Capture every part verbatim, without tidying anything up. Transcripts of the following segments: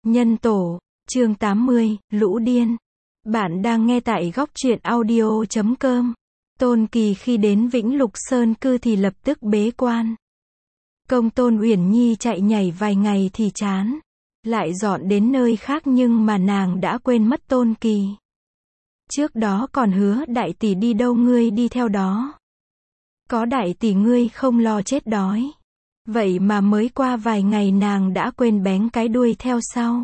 Nhân tổ, chương tám mươi, Lũ Điên. Bạn đang nghe tại góc truyện audio chấm com. Tôn Kỳ khi đến Vĩnh Lục Sơn cư thì lập tức bế quan. Công Tôn Uyển Nhi chạy nhảy vài ngày thì chán. Lại dọn đến nơi khác nhưng mà nàng đã quên mất Tôn Kỳ. Trước đó còn hứa đại tỷ đi đâu ngươi đi theo đó. Có đại tỷ ngươi không lo chết đói. Vậy mà mới qua vài ngày nàng đã quên bén cái đuôi theo sau.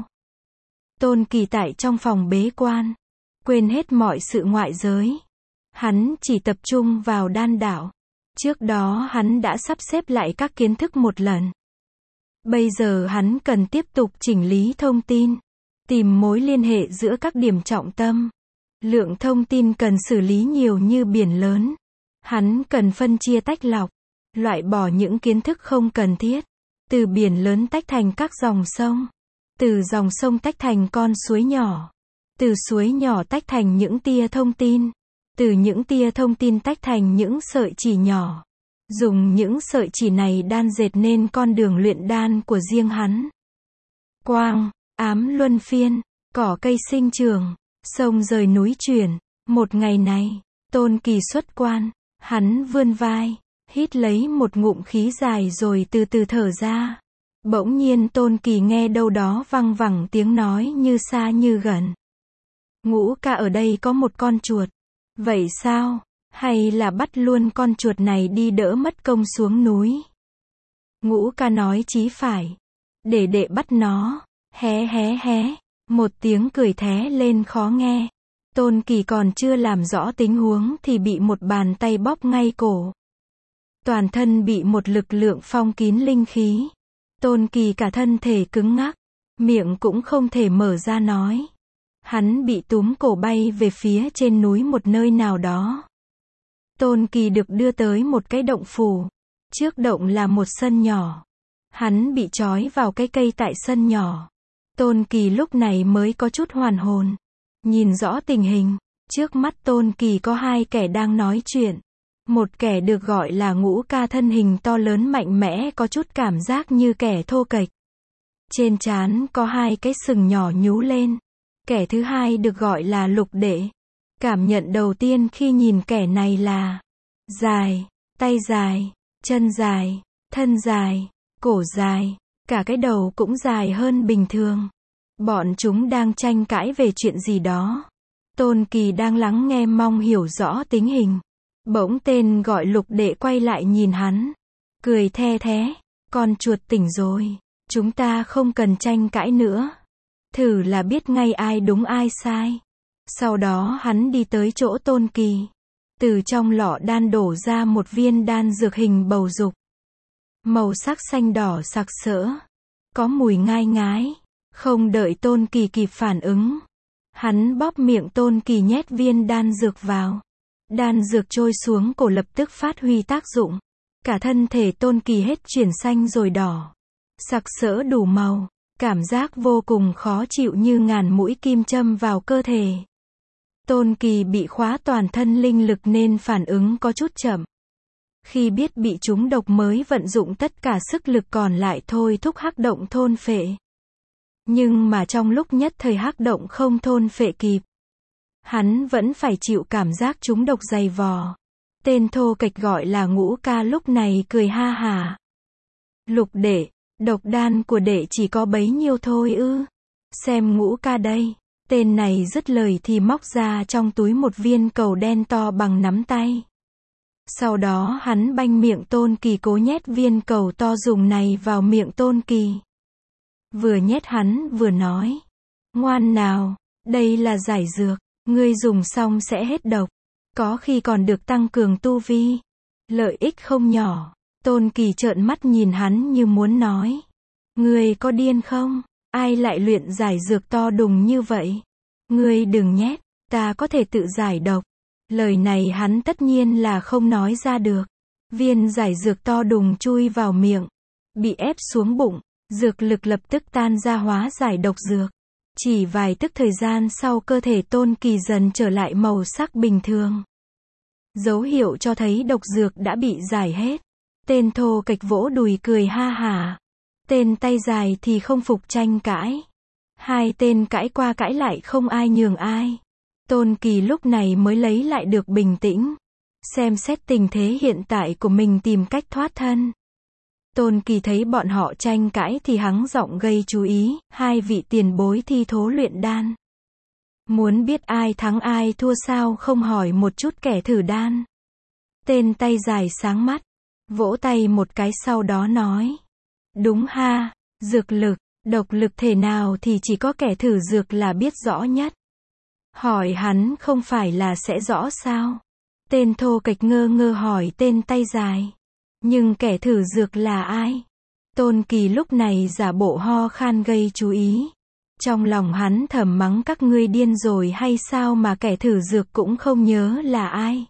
Tôn Kỳ tại trong phòng bế quan. Quên hết mọi sự ngoại giới. Hắn chỉ tập trung vào đan đạo. Trước đó hắn đã sắp xếp lại các kiến thức một lần. Bây giờ hắn cần tiếp tục chỉnh lý thông tin. Tìm mối liên hệ giữa các điểm trọng tâm. Lượng thông tin cần xử lý nhiều như biển lớn. Hắn cần phân chia tách lọc. Loại bỏ những kiến thức không cần thiết. Từ biển lớn tách thành các dòng sông. Từ dòng sông tách thành con suối nhỏ. Từ suối nhỏ tách thành những tia thông tin. Từ những tia thông tin tách thành những sợi chỉ nhỏ. Dùng những sợi chỉ này đan dệt nên con đường luyện đan của riêng hắn. Quang, ám luân phiên, cỏ cây sinh trường, sông rời núi chuyển. Một ngày này, Tôn Kỳ xuất quan, hắn vươn vai, hít lấy một ngụm khí dài rồi từ từ thở ra. Bỗng nhiên Tôn Kỳ nghe đâu đó văng vẳng tiếng nói như xa như gần. Ngũ ca ở đây có một con chuột. Vậy sao? Hay là bắt luôn con chuột này đi đỡ mất công xuống núi? Ngũ ca nói chí phải. Để đệ bắt nó. Hé hé hé. Một tiếng cười thé lên khó nghe. Tôn Kỳ còn chưa làm rõ tình huống thì bị một bàn tay bóp ngay cổ. Toàn thân bị một lực lượng phong kín linh khí. Tôn Kỳ cả thân thể cứng ngắc. Miệng cũng không thể mở ra nói. Hắn bị túm cổ bay về phía trên núi một nơi nào đó. Tôn Kỳ được đưa tới một cái động phủ. Trước động là một sân nhỏ. Hắn bị trói vào cái cây tại sân nhỏ. Tôn Kỳ lúc này mới có chút hoàn hồn. Nhìn rõ tình hình. Trước mắt Tôn Kỳ có hai kẻ đang nói chuyện. Một kẻ được gọi là Ngũ ca thân hình to lớn mạnh mẽ có chút cảm giác như kẻ thô kệch. Trên trán có hai cái sừng nhỏ nhú lên. Kẻ thứ hai được gọi là Lục Đệ. Cảm nhận đầu tiên khi nhìn kẻ này là dài, tay dài, chân dài, thân dài, cổ dài, cả cái đầu cũng dài hơn bình thường. Bọn chúng đang tranh cãi về chuyện gì đó. Tôn Kỳ đang lắng nghe mong hiểu rõ tình hình. Bỗng tên gọi Lục Đệ quay lại nhìn hắn. Cười the thé. Con chuột tỉnh rồi. Chúng ta không cần tranh cãi nữa. Thử là biết ngay ai đúng ai sai. Sau đó hắn đi tới chỗ Tôn Kỳ. Từ trong lọ đan đổ ra một viên đan dược hình bầu dục. Màu sắc xanh đỏ sặc sỡ. Có mùi ngai ngái. Không đợi Tôn Kỳ kịp phản ứng. Hắn bóp miệng Tôn Kỳ nhét viên đan dược vào. Đan dược trôi xuống cổ lập tức phát huy tác dụng. Cả thân thể Tôn Kỳ hết chuyển xanh rồi đỏ. Sặc sỡ đủ màu. Cảm giác vô cùng khó chịu như ngàn mũi kim châm vào cơ thể. Tôn Kỳ bị khóa toàn thân linh lực nên phản ứng có chút chậm. Khi biết bị trúng độc mới vận dụng tất cả sức lực còn lại thôi thúc hắc động thôn phệ. Nhưng mà trong lúc nhất thời hắc động không thôn phệ kịp. Hắn vẫn phải chịu cảm giác trúng độc dày vò. Tên thô kệch gọi là Ngũ ca lúc này cười ha hả. Lục Đệ, độc đan của đệ chỉ có bấy nhiêu thôi ư? Xem Ngũ ca đây. Tên này dứt lời thì móc ra trong túi một viên cầu đen to bằng nắm tay. Sau đó hắn banh miệng Tôn Kỳ cố nhét viên cầu to dùng này vào miệng Tôn Kỳ. Vừa nhét hắn vừa nói. Ngoan nào, đây là giải dược. Ngươi dùng xong sẽ hết độc. Có khi còn được tăng cường tu vi. Lợi ích không nhỏ. Tôn Kỳ trợn mắt nhìn hắn như muốn nói. Ngươi có điên không? Ai lại luyện giải dược to đùng như vậy? Ngươi đừng nhét, ta có thể tự giải độc. Lời này hắn tất nhiên là không nói ra được. Viên giải dược to đùng chui vào miệng. Bị ép xuống bụng. Dược lực lập tức tan ra hóa giải độc dược. Chỉ vài tức thời gian sau cơ thể Tôn Kỳ dần trở lại màu sắc bình thường. Dấu hiệu cho thấy độc dược đã bị giải hết. Tên thô kệch vỗ đùi cười ha hả. Tên tay dài thì không phục tranh cãi. Hai tên cãi qua cãi lại không ai nhường ai. Tôn Kỳ lúc này mới lấy lại được bình tĩnh. Xem xét tình thế hiện tại của mình tìm cách thoát thân. Tôn Kỳ thấy bọn họ tranh cãi thì hắng giọng gây chú ý, hai vị tiền bối thi thố luyện đan. Muốn biết ai thắng ai thua sao không hỏi một chút kẻ thử đan. Tên tay dài sáng mắt, vỗ tay một cái sau đó nói. Đúng ha, dược lực, độc lực thể nào thì chỉ có kẻ thử dược là biết rõ nhất. Hỏi hắn không phải là sẽ rõ sao? Tên thô kệch ngơ ngơ hỏi tên tay dài. Nhưng kẻ thử dược là ai? Tôn Kỳ lúc này giả bộ ho khan gây chú ý. Trong lòng hắn thầm mắng các ngươi điên rồi hay sao mà kẻ thử dược cũng không nhớ là ai.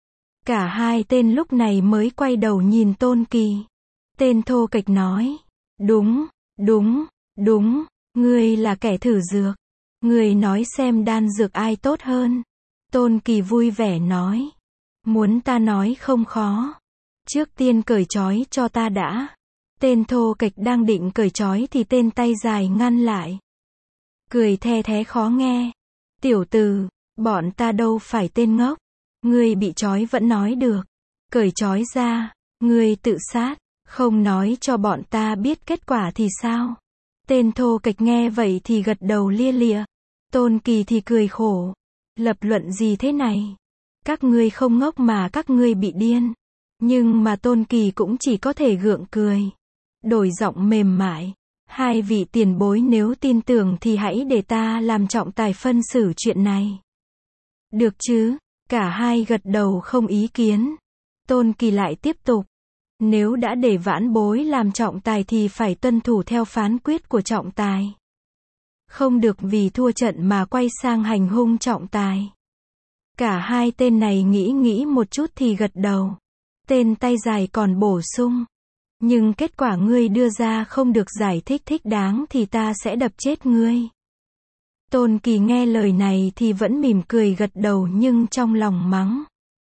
Cả hai tên lúc này mới quay đầu nhìn Tôn Kỳ. Tên thô kệch nói. Đúng, đúng, đúng, ngươi là kẻ thử dược. Ngươi nói xem đan dược ai tốt hơn. Tôn Kỳ vui vẻ nói. Muốn ta nói không khó. Trước tiên cởi trói cho ta đã. Tên thô kệch đang định cởi trói thì tên tay dài ngăn lại. Cười the thé khó nghe. Tiểu tử, bọn ta đâu phải tên ngốc. Ngươi bị trói vẫn nói được. Cởi trói ra, ngươi tự sát, không nói cho bọn ta biết kết quả thì sao? Tên thô kệch nghe vậy thì gật đầu lia lịa. Tôn Kỳ thì cười khổ. Lập luận gì thế này? Các ngươi không ngốc mà các ngươi bị điên. Nhưng mà Tôn Kỳ cũng chỉ có thể gượng cười. Đổi giọng mềm mại. Hai vị tiền bối nếu tin tưởng thì hãy để ta làm trọng tài phân xử chuyện này. Được chứ? Cả hai gật đầu không ý kiến. Tôn Kỳ lại tiếp tục. Nếu đã để vãn bối làm trọng tài thì phải tuân thủ theo phán quyết của trọng tài. Không được vì thua trận mà quay sang hành hung trọng tài. Cả hai tên này nghĩ nghĩ một chút thì gật đầu. Tên tay dài còn bổ sung. Nhưng kết quả ngươi đưa ra không được giải thích thích đáng thì ta sẽ đập chết ngươi. Tôn Kỳ nghe lời này thì vẫn mỉm cười gật đầu nhưng trong lòng mắng.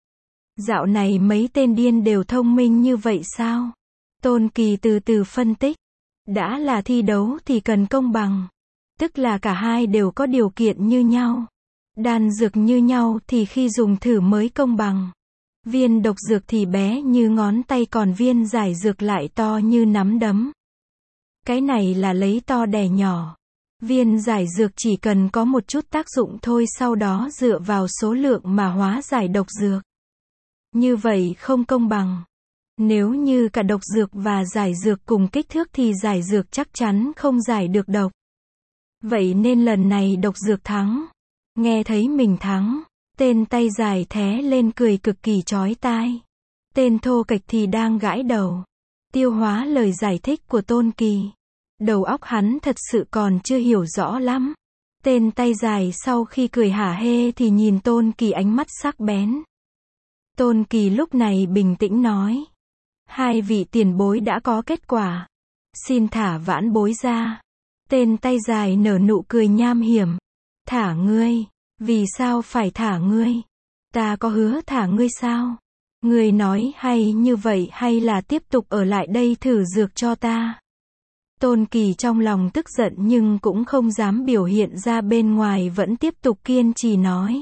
Dạo này mấy tên điên đều thông minh như vậy sao? Tôn Kỳ từ từ phân tích. Đã là thi đấu thì cần công bằng. Tức là cả hai đều có điều kiện như nhau. Đan dược như nhau thì khi dùng thử mới công bằng. Viên độc dược thì bé như ngón tay còn viên giải dược lại to như nắm đấm. Cái này là lấy to đè nhỏ. Viên giải dược chỉ cần có một chút tác dụng thôi sau đó dựa vào số lượng mà hóa giải độc dược. Như vậy không công bằng. Nếu như cả độc dược và giải dược cùng kích thước thì giải dược chắc chắn không giải được độc. Vậy nên lần này độc dược thắng. Nghe thấy mình thắng. Tên tay dài thé lên cười cực kỳ chói tai. Tên thô kệch thì đang gãi đầu. Tiêu hóa lời giải thích của Tôn Kỳ. Đầu óc hắn thật sự còn chưa hiểu rõ lắm. Tên tay dài sau khi cười hả hê thì nhìn Tôn Kỳ ánh mắt sắc bén. Tôn Kỳ lúc này bình tĩnh nói. Hai vị tiền bối đã có kết quả. Xin thả vãn bối ra. Tên tay dài nở nụ cười nham hiểm. Thả ngươi. Vì sao phải thả ngươi? Ta có hứa thả ngươi sao? Ngươi nói hay như vậy hay là tiếp tục ở lại đây thử dược cho ta? Tôn Kỳ trong lòng tức giận nhưng cũng không dám biểu hiện ra bên ngoài vẫn tiếp tục kiên trì nói.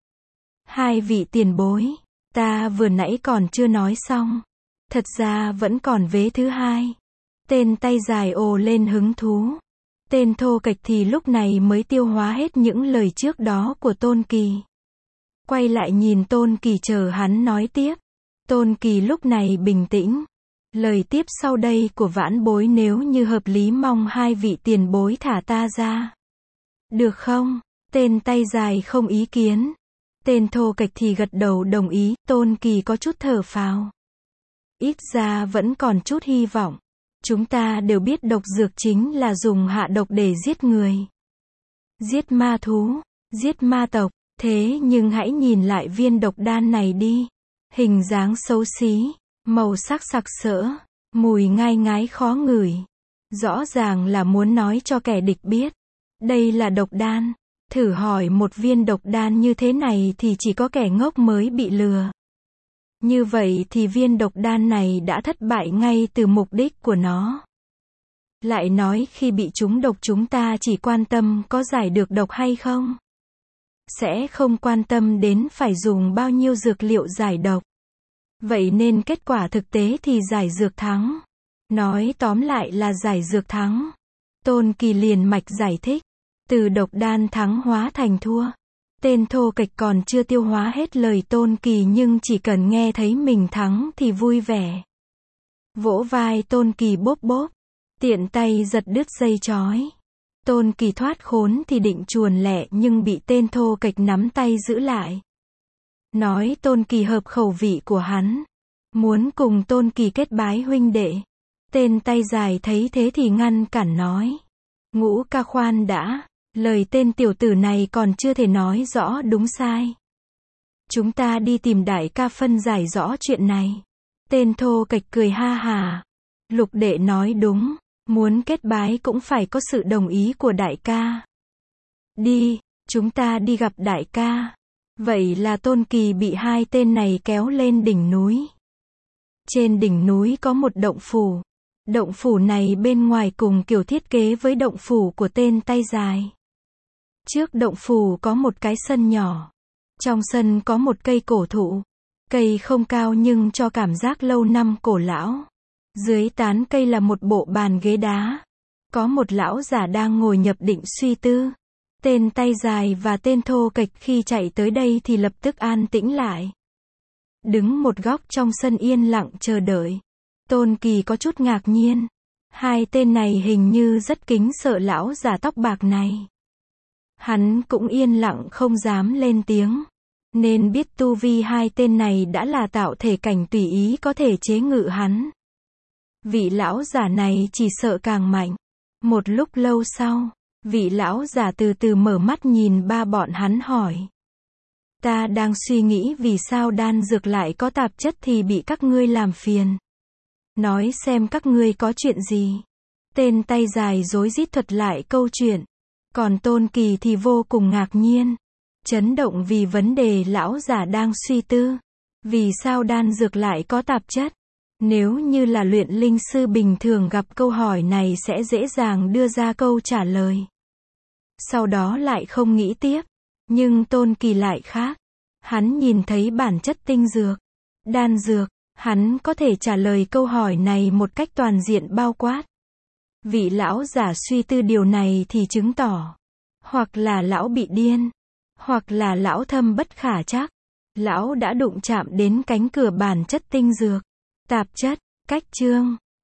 Hai vị tiền bối, ta vừa nãy còn chưa nói xong. Thật ra vẫn còn vế thứ hai. Tên tay dài ồ lên hứng thú. Tên thô kệch thì lúc này mới tiêu hóa hết những lời trước đó của Tôn Kỳ. Quay lại nhìn Tôn Kỳ chờ hắn nói tiếp. Tôn Kỳ lúc này bình tĩnh. Lời tiếp sau đây của vãn bối nếu như hợp lý mong hai vị tiền bối thả ta ra. Được không? Tên tay dài không ý kiến. Tên thô kệch thì gật đầu đồng ý. Tôn Kỳ có chút thở phào. Ít ra vẫn còn chút hy vọng. Chúng ta đều biết độc dược chính là dùng hạ độc để giết người. Giết ma thú, giết ma tộc. Thế nhưng hãy nhìn lại viên độc đan này đi. Hình dáng xấu xí, màu sắc sặc sỡ, mùi ngai ngái khó ngửi. Rõ ràng là muốn nói cho kẻ địch biết. Đây là độc đan. Thử hỏi một viên độc đan như thế này thì chỉ có kẻ ngốc mới bị lừa. Như vậy thì viên độc đan này đã thất bại ngay từ mục đích của nó. Lại nói khi bị trúng độc chúng ta chỉ quan tâm có giải được độc hay không. Sẽ không quan tâm đến phải dùng bao nhiêu dược liệu giải độc. Vậy nên kết quả thực tế thì giải dược thắng. Nói tóm lại là giải dược thắng. Tôn Kỳ liền mạch giải thích. Từ độc đan thắng hóa thành thua. Tên thô kệch còn chưa tiêu hóa hết lời Tôn Kỳ nhưng chỉ cần nghe thấy mình thắng thì vui vẻ. Vỗ vai Tôn Kỳ bốp bốp. Tiện tay giật đứt dây chói. Tôn Kỳ thoát khốn thì định chuồn lẹ nhưng bị tên thô kệch nắm tay giữ lại. Nói Tôn Kỳ hợp khẩu vị của hắn. Muốn cùng Tôn Kỳ kết bái huynh đệ. Tên tay dài thấy thế thì ngăn cản nói. Ngũ ca khoan đã. Lời tên tiểu tử này còn chưa thể nói rõ đúng sai. Chúng ta đi tìm đại ca phân giải rõ chuyện này. Tên thô kệch cười ha hà. Lục đệ nói đúng. Muốn kết bái cũng phải có sự đồng ý của đại ca. Đi, chúng ta đi gặp đại ca. Vậy là Tôn Kỳ bị hai tên này kéo lên đỉnh núi. Trên đỉnh núi có một động phủ. Động phủ này bên ngoài cùng kiểu thiết kế với động phủ của tên tay dài. Trước động phủ có một cái sân nhỏ. Trong sân có một cây cổ thụ. Cây không cao nhưng cho cảm giác lâu năm cổ lão. Dưới tán cây là một bộ bàn ghế đá. Có một lão giả đang ngồi nhập định suy tư. Tên tay dài và tên thô kệch khi chạy tới đây thì lập tức an tĩnh lại. Đứng một góc trong sân yên lặng chờ đợi. Tôn Kỳ có chút ngạc nhiên. Hai tên này hình như rất kính sợ lão giả tóc bạc này. Hắn cũng yên lặng không dám lên tiếng. Nên biết tu vi hai tên này đã là tạo thể cảnh tùy ý có thể chế ngự hắn. Vị lão giả này chỉ sợ càng mạnh. Một lúc lâu sau, vị lão giả từ từ mở mắt nhìn ba bọn hắn hỏi. Ta đang suy nghĩ vì sao đan dược lại có tạp chất thì bị các ngươi làm phiền. Nói xem các ngươi có chuyện gì. Tên tay dài rối rít thuật lại câu chuyện. Còn Tôn Kỳ thì vô cùng ngạc nhiên. Chấn động vì vấn đề lão giả đang suy tư. Vì sao đan dược lại có tạp chất? Nếu như là luyện linh sư bình thường gặp câu hỏi này sẽ dễ dàng đưa ra câu trả lời. Sau đó lại không nghĩ tiếp. Nhưng Tôn Kỳ lại khác. Hắn nhìn thấy bản chất tinh dược, đan dược, hắn có thể trả lời câu hỏi này một cách toàn diện bao quát. Vị lão giả suy tư điều này thì chứng tỏ. Hoặc là lão bị điên. Hoặc là lão thâm bất khả trắc. Lão đã đụng chạm đến cánh cửa bản chất tinh dược. Tạp chất, cách chương.